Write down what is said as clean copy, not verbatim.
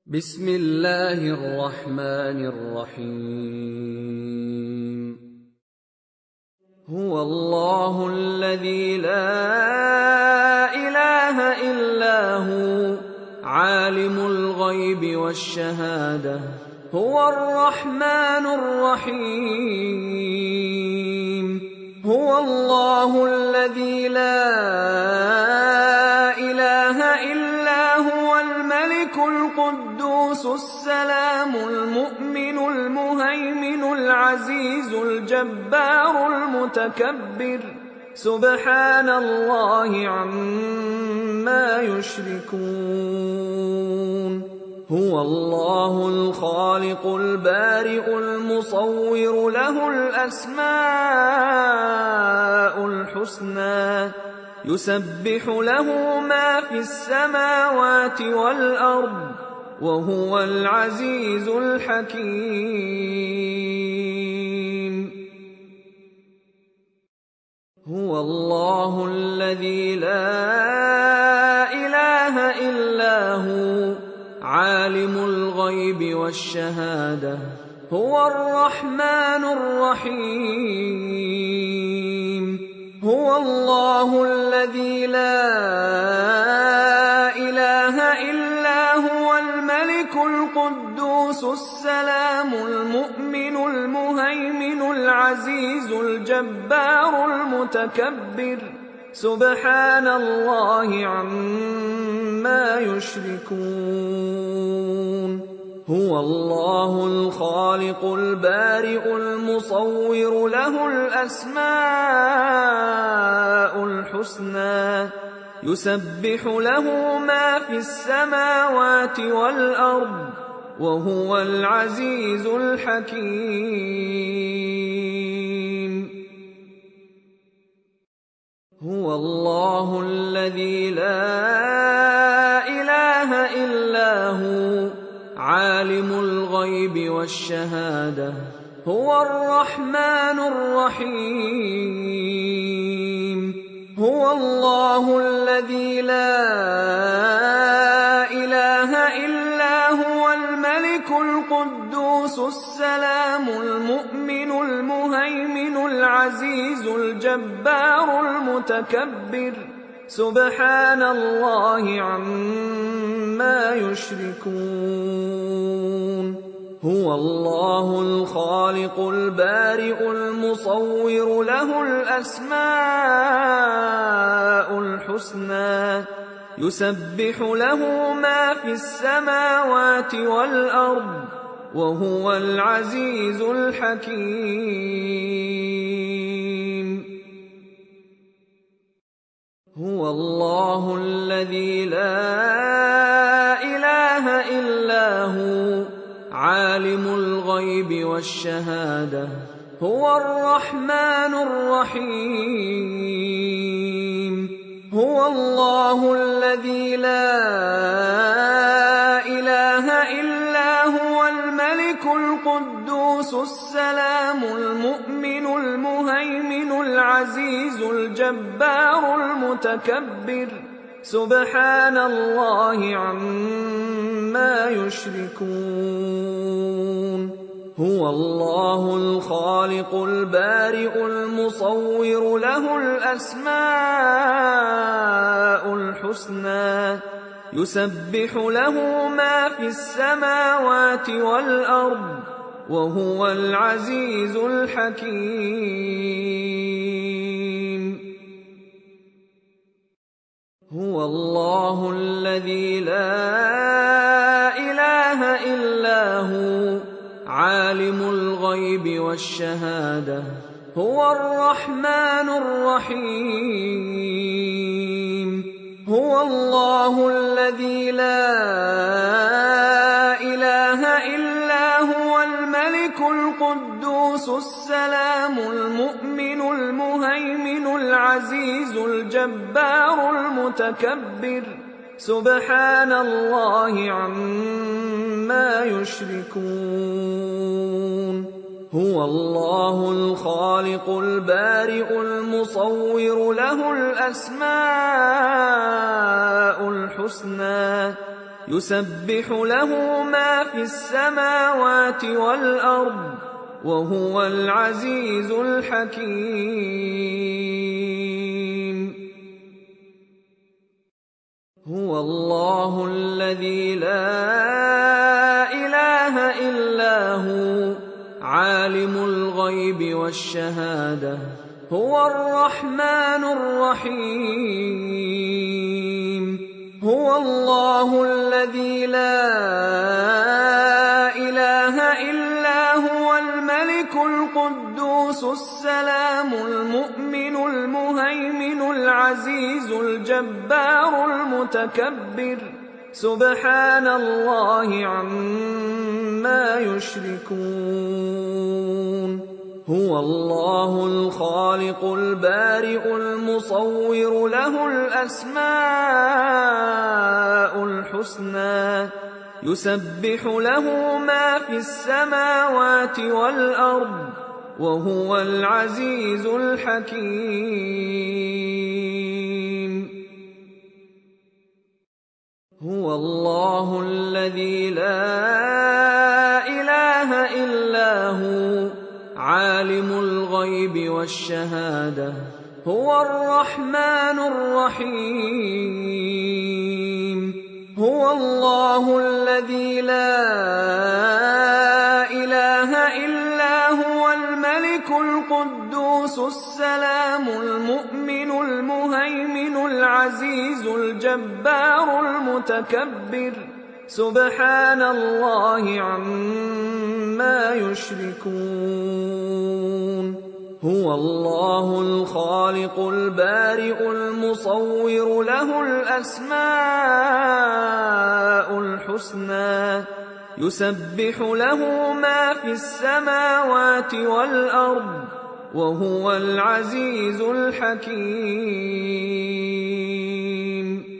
بسم الله الرحمن الرحيم. هو الله الذي لا إله إلا هو عالم الغيب والشهادة هو الرحمن الرحيم. هو الله الذي لا إله إلا هو الملك القدوس السلام المؤمن المهيمن العزيز الجبار المتكبر سبحان الله عما يشركون. هو الله الخالق البارئ المصور له الأسماء الحسنى يسبح له ما في السماوات والأرض وهو العزيز الحكيم. هو الله الذي لا إله إلا هو عالم الغيب والشهادة هو الرحمن الرحيم. هو الله الذي لا إله إلا هو الملك القدوس السلام المؤمن المهيمن العزيز الجبار المتكبر سبحان الله عما يشركون. هو الله الخالق البارئ المصور له الأسماء الحسنى يسبح له ما في السماوات والأرض وهو العزيز الحكيم. هو الله الذي لا إله إلا هو عالم الغيب والشهادة هو الرحمن الرحيم. هو الله الذي لا إله إلا هو الملك القدوس السلام المؤمن المهيمن العزيز الجبار المتكبر سبحان الله عما يشركون. هو الله الخالق البارئ المصور له الأسماء الحسنى يسبح له ما في السماوات والأرض وهو العزيز الحكيم. هو الله الذي لا إله إلا هو عالم الغيب والشهادة هو الرحمن الرحيم. هو الله الذي لا إله إلا هو الملك القدوس السلام المؤمن المهيمن العزيز الجبار المتكبر سبحان الله عما يشركون. هو الله الخالق البارئ المصور له الأسماء الحسنى يسبح له ما في السماوات والأرض وهو العزيز الحكيم. هو الله الذي لا إله إلا هو عالم الغيب والشهادة هو الرحمن الرحيم. هو الله الذي لا إله إلا هو الملك القدوس السلام المؤمن المهيمن العزيز الجبار المتكبر سبحان الله عما يشركون. هو الله الخالق البارئ المصور له الأسماء الحسنى يسبح له ما في السماوات والأرض وهو العزيز الحكيم. هو الله الذي لا إله إلا هو عالم الغيب والشهادة هو الرحمن الرحيم. هو الله الذي لا إله إلا هو الملك القدوس السلام المؤمن المهيمن العزيز الجبار المتكبر سبحان الله عما يشركون. هو الله الخالق البارئ المصور له الأسماء الحسنى يسبح له ما في السماوات والأرض وهو العزيز الحكيم. هو الله الذي لا إله إلا هو عالم الغيب والشهادة هو الرحمن الرحيم. هو الله الذي لا إله إلا هو الملك القدوس السلام المؤمن المهيمن العزيز الجبار المتكبر سبحان الله عما يشركون. هو الله الخالق البارئ المصور له الأسماء الحسنى يسبح له ما في السماوات والأرض وهو العزيز الحكيم.